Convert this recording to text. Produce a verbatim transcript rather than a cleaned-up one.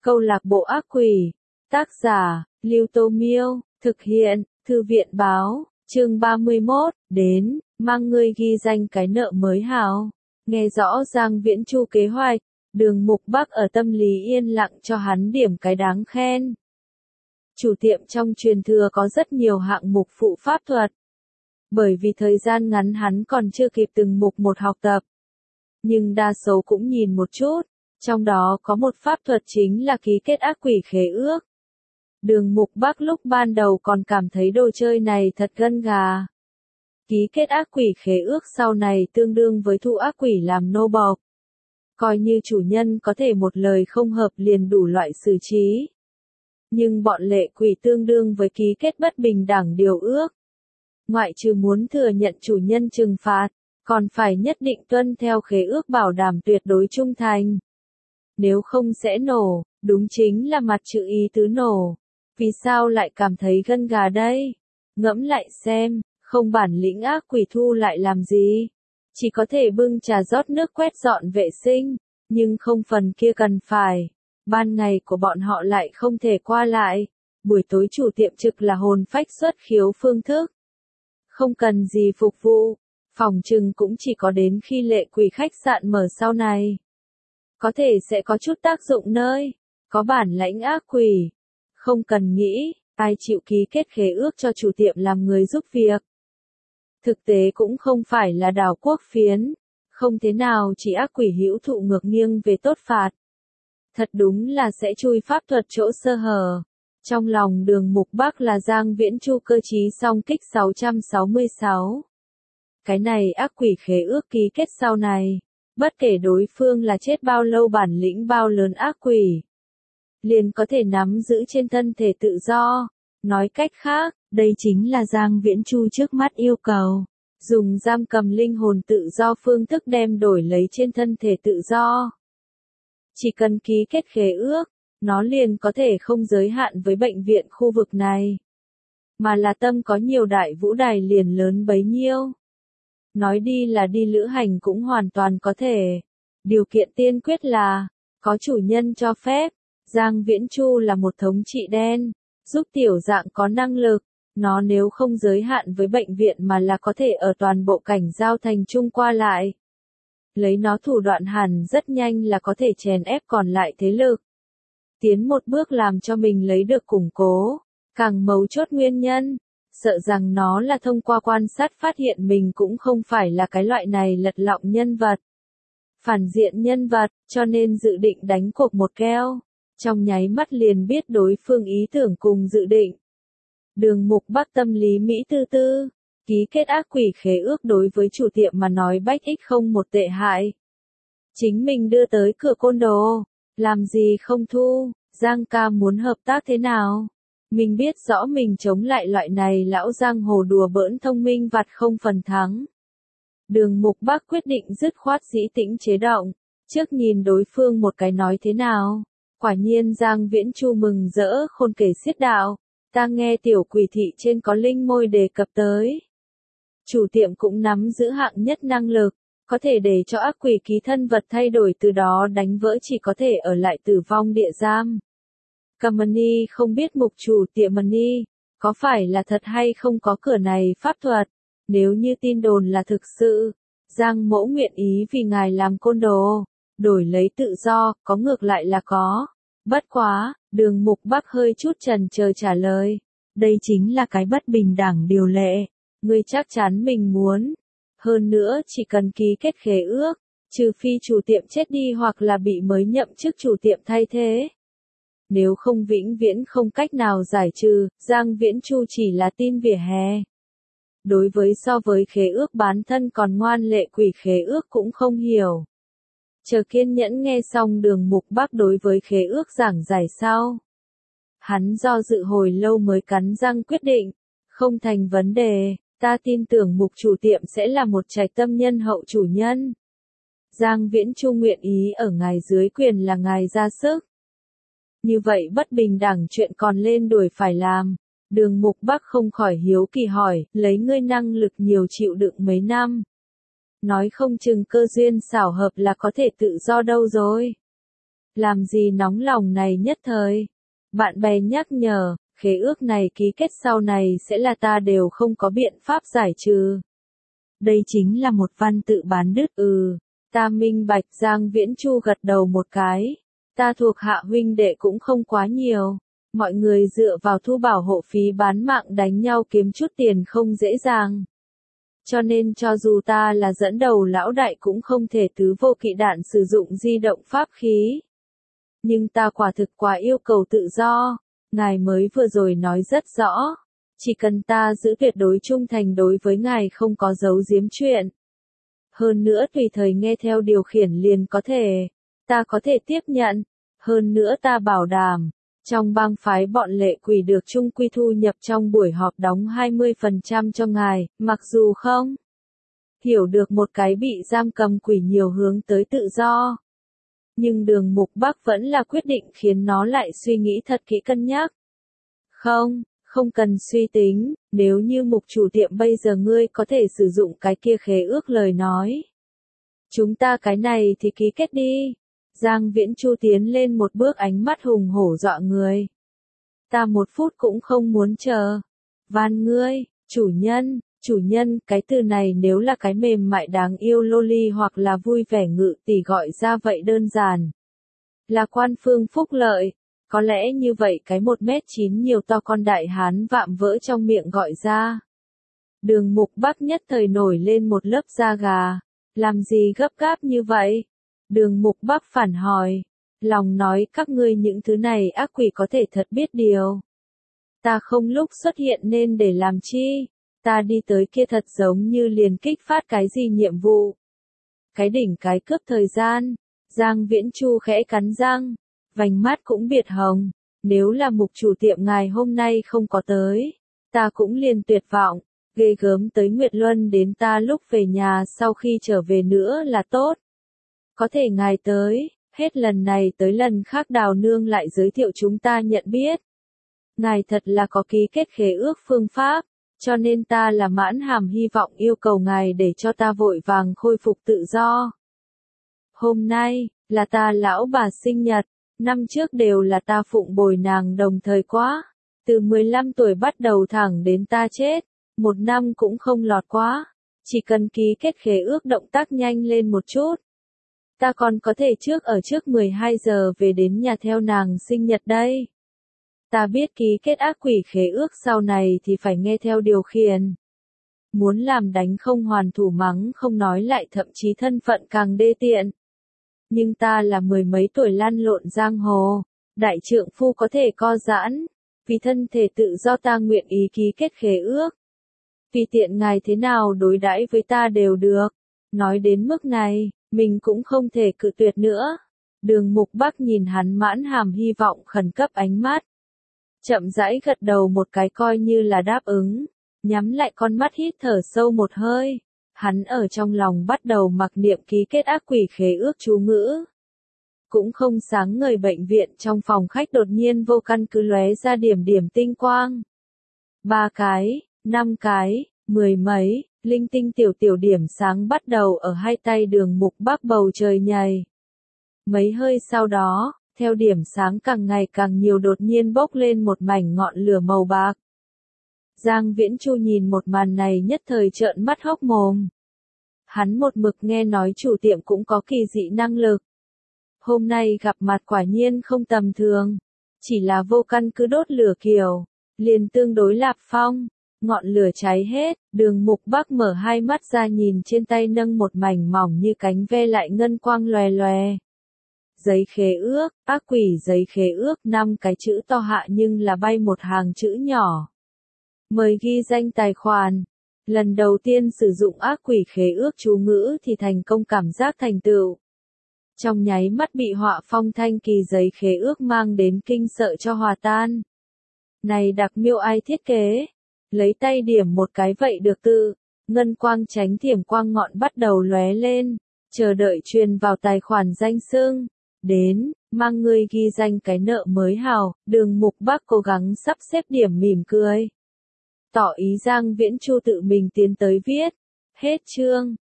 Câu lạc bộ ác quỷ. Tác giả, Lưu Tô Miêu. Thực hiện, Thư viện Báo. Chương ba mươi mốt, đến, mang ngươi ghi danh cái nợ mới hào. Nghe rõ Giang Viễn Chu kế hoạch, Đường Mục Bắc ở tâm lý yên lặng cho hắn điểm cái đáng khen. Chủ tiệm trong truyền thừa có rất nhiều hạng mục phụ pháp thuật. Bởi vì thời gian ngắn hắn còn chưa kịp từng mục một học tập. Nhưng đa số cũng nhìn một chút, trong đó có một pháp thuật chính là ký kết ác quỷ khế ước. Đường Mục Bắc lúc ban đầu còn cảm thấy đồ chơi này thật gân gà. Ký kết ác quỷ khế ước sau này tương đương với thu ác quỷ làm nô bộc. Coi như chủ nhân có thể một lời không hợp liền đủ loại xử trí. Nhưng bọn lệ quỷ tương đương với ký kết bất bình đẳng điều ước. Ngoại trừ muốn thừa nhận chủ nhân trừng phạt, còn phải nhất định tuân theo khế ước bảo đảm tuyệt đối trung thành. Nếu không sẽ nổ, đúng chính là mặt chữ ý tứ nổ. Vì sao lại cảm thấy gân gà đây? Ngẫm lại xem, không bản lĩnh ác quỷ thu lại làm gì? Chỉ có thể bưng trà rót nước quét dọn vệ sinh, nhưng không phần kia cần phải. Ban ngày của bọn họ lại không thể qua lại, buổi tối chủ tiệm trực là hồn phách xuất khiếu phương thức. Không cần gì phục vụ, phòng trừng cũng chỉ có đến khi lệ quỷ khách sạn mở sau này. Có thể sẽ có chút tác dụng nơi, có bản lãnh ác quỷ. Không cần nghĩ, ai chịu ký kết khế ước cho chủ tiệm làm người giúp việc. Thực tế cũng không phải là đảo quốc phiến, không thế nào chỉ ác quỷ hữu thụ ngược nghiêng về tốt phạt. Thật đúng là sẽ chui pháp thuật chỗ sơ hở. Trong lòng Đường Mục Bắc là Giang Viễn Chu cơ trí song kích sáu trăm sáu mươi sáu. Cái này ác quỷ khế ước ký kết sau này, bất kể đối phương là chết bao lâu bản lĩnh bao lớn ác quỷ, liền có thể nắm giữ trên thân thể tự do. Nói cách khác, đây chính là Giang Viễn Chu trước mắt yêu cầu. Dùng giam cầm linh hồn tự do phương thức đem đổi lấy trên thân thể tự do. Chỉ cần ký kết khế ước, nó liền có thể không giới hạn với bệnh viện khu vực này. Mà là tâm có nhiều đại vũ đài liền lớn bấy nhiêu. Nói đi là đi lữ hành cũng hoàn toàn có thể. Điều kiện tiên quyết là, có chủ nhân cho phép. Giang Viễn Chu là một thống trị đen, giúp tiểu dạng có năng lực. Nó nếu không giới hạn với bệnh viện mà là có thể ở toàn bộ cảnh giao thành chung qua lại. Lấy nó thủ đoạn hẳn rất nhanh là có thể chèn ép còn lại thế lực. Tiến một bước làm cho mình lấy được củng cố. Càng mấu chốt nguyên nhân, sợ rằng nó là thông qua quan sát phát hiện mình cũng không phải là cái loại này lật lọng nhân vật. Phản diện nhân vật, cho nên dự định đánh cuộc một keo. Trong nháy mắt liền biết đối phương ý tưởng cùng dự định. Đường Mục Bắc tâm lý Mỹ tư tư, ký kết ác quỷ khế ước đối với chủ tiệm mà nói bách ích không một tệ hại. Chính mình đưa tới cửa côn đồ, làm gì không thu, Giang ca muốn hợp tác thế nào? Mình biết rõ mình chống lại loại này lão giang hồ đùa bỡn thông minh vặt không phần thắng. Đường Mục Bắc quyết định dứt khoát dĩ tĩnh chế động, trước nhìn đối phương một cái nói thế nào. Quả nhiên Giang Viễn Chu mừng rỡ khôn kể xiết đạo. Ta nghe tiểu quỷ thị trên có linh môi đề cập tới. Chủ tiệm cũng nắm giữ hạng nhất năng lực, có thể để cho ác quỷ ký thân vật thay đổi từ đó đánh vỡ chỉ có thể ở lại tử vong địa giam. Kamani không biết mục chủ tiệm Mani, có phải là thật hay không có cửa này pháp thuật, nếu như tin đồn là thực sự, Giang mỗ nguyện ý vì ngài làm côn đồ, đổi lấy tự do, có ngược lại là có. Bất quá, Đường Mục Bắc hơi chút chần chờ trả lời. Đây chính là cái bất bình đẳng điều lệ. Ngươi chắc chắn mình muốn. Hơn nữa chỉ cần ký kết khế ước, trừ phi chủ tiệm chết đi hoặc là bị mới nhậm chức chủ tiệm thay thế. Nếu không vĩnh viễn không cách nào giải trừ, Giang Viễn Chu chỉ là tin vỉa hè. Đối với so với khế ước bán thân còn ngoan lệ quỷ khế ước cũng không hiểu. Chờ kiên nhẫn nghe xong Đường Mục Bắc đối với khế ước giảng giải sau. Hắn do dự hồi lâu mới cắn răng quyết định, không thành vấn đề, ta tin tưởng mục chủ tiệm sẽ là một trạch tâm nhân hậu chủ nhân. Giang Viễn Chu nguyện ý ở ngài dưới quyền là ngài ra sức. Như vậy bất bình đẳng chuyện còn lên đuổi phải làm. Đường Mục Bắc không khỏi hiếu kỳ hỏi, lấy ngươi năng lực nhiều chịu đựng mấy năm. Nói không chừng cơ duyên xảo hợp là có thể tự do đâu rồi. Làm gì nóng lòng này nhất thời. Bạn bè nhắc nhở, khế ước này ký kết sau này sẽ là ta đều không có biện pháp giải trừ. Đây chính là một văn tự bán đứt. Ừ, ta minh bạch. Giang Viễn Chu gật đầu một cái. Ta thuộc hạ huynh đệ cũng không quá nhiều. Mọi người dựa vào thu bảo hộ phí bán mạng đánh nhau kiếm chút tiền không dễ dàng. Cho nên cho dù ta là dẫn đầu lão đại cũng không thể tứ vô kỵ đạn sử dụng di động pháp khí. Nhưng ta quả thực quá yêu cầu tự do. Ngài mới vừa rồi nói rất rõ. Chỉ cần ta giữ tuyệt đối trung thành đối với ngài không có giấu giếm chuyện. Hơn nữa tùy thời nghe theo điều khiển liền có thể. Ta có thể tiếp nhận. Hơn nữa ta bảo đảm. Trong bang phái bọn lệ quỷ được trung quy thu nhập trong buổi họp đóng hai mươi phần trăm cho ngài, mặc dù không hiểu được một cái bị giam cầm quỷ nhiều hướng tới tự do. Nhưng Đường Mục Bắc vẫn là quyết định khiến nó lại suy nghĩ thật kỹ cân nhắc. Không, không cần suy tính, nếu như mục chủ tiệm bây giờ ngươi có thể sử dụng cái kia khế ước lời nói. Chúng ta cái này thì ký kết đi. Giang Viễn Chu tiến lên một bước ánh mắt hùng hổ dọa người. Ta một phút cũng không muốn chờ. Van ngươi, chủ nhân, chủ nhân, cái từ này nếu là cái mềm mại đáng yêu loli hoặc là vui vẻ ngự tỷ gọi ra vậy đơn giản. Là quan phương phúc lợi, có lẽ như vậy cái một mét chín nhiều to con đại hán vạm vỡ trong miệng gọi ra. Đường Mục Bắc nhất thời nổi lên một lớp da gà. Làm gì gấp gáp như vậy? Đường Mục Bắc phản hỏi. Lòng nói các ngươi những thứ này ác quỷ có thể thật biết điều. Ta không lúc xuất hiện nên để làm chi. Ta đi tới kia thật giống như liền kích phát cái gì nhiệm vụ. Cái đỉnh cái cướp thời gian. Giang Viễn Chu khẽ cắn răng. Vành mắt cũng biệt hồng. Nếu là mục chủ tiệm ngài hôm nay không có tới. Ta cũng liền tuyệt vọng. Ghê gớm tới Nguyệt Luân đến ta lúc về nhà sau khi trở về nữa là tốt. Có thể ngài tới, hết lần này tới lần khác Đào Nương lại giới thiệu chúng ta nhận biết. Ngài thật là có ký kết khế ước phương pháp, cho nên ta là mãn hàm hy vọng yêu cầu ngài để cho ta vội vàng khôi phục tự do. Hôm nay, là ta lão bà sinh nhật, năm trước đều là ta phụng bồi nàng đồng thời quá. Từ mười lăm tuổi bắt đầu thẳng đến ta chết, một năm cũng không lọt quá. Chỉ cần ký kết khế ước động tác nhanh lên một chút. Ta còn có thể trước ở trước mười hai giờ về đến nhà theo nàng sinh nhật đây. Ta biết ký kết ác quỷ khế ước sau này thì phải nghe theo điều khiển. Muốn làm đánh không hoàn thủ mắng không nói lại thậm chí thân phận càng đê tiện. Nhưng ta là mười mấy tuổi lăn lộn giang hồ, đại trượng phu có thể co giãn, vì thân thể tự do ta nguyện ý ký kết khế ước. Vì tiện ngài thế nào đối đãi với ta đều được. Nói đến mức này, mình cũng không thể cự tuyệt nữa. Đường Mục Bắc nhìn hắn mãn hàm hy vọng khẩn cấp ánh mắt. Chậm rãi gật đầu một cái coi như là đáp ứng. Nhắm lại con mắt hít thở sâu một hơi. Hắn ở trong lòng bắt đầu mặc niệm ký kết ác quỷ khế ước chú ngữ. Cũng không sáng ngời bệnh viện trong phòng khách đột nhiên vô căn cứ lóe ra điểm điểm tinh quang. Ba cái, năm cái, mười mấy, linh tinh tiểu tiểu điểm sáng bắt đầu ở hai tay Đường Mục Bắc bầu trời nhảy. Mấy hơi sau đó, theo điểm sáng càng ngày càng nhiều đột nhiên bốc lên một mảnh ngọn lửa màu bạc. Giang Viễn Chu nhìn một màn này nhất thời trợn mắt hốc mồm. Hắn một mực nghe nói chủ tiệm cũng có kỳ dị năng lực. Hôm nay gặp mặt quả nhiên không tầm thường. Chỉ là vô căn cứ đốt lửa kiểu. Liền tương đối lạp phong. Ngọn lửa cháy hết, Đường Mục Bắc mở hai mắt ra nhìn trên tay nâng một mảnh mỏng như cánh ve lại ngân quang lòe lòe. Giấy khế ước, ác quỷ giấy khế ước năm cái chữ to hạ nhưng là bay một hàng chữ nhỏ. Mời ghi danh tài khoản. Lần đầu tiên sử dụng ác quỷ khế ước chú ngữ thì thành công cảm giác thành tựu. Trong nháy mắt bị họa phong thanh kỳ giấy khế ước mang đến kinh sợ cho hòa tan. Này đặc miêu ai thiết kế? Lấy tay điểm một cái vậy được tự. Ngân quang tránh thiểm quang ngọn bắt đầu lóe lên. Chờ đợi truyền vào tài khoản danh xưng. Đến, mang người ghi danh cái nợ mới hào. Đường Mục Bắc cố gắng sắp xếp điểm mỉm cười. Tỏ ý Giang Viễn Chu tự mình tiến tới viết. Hết chương.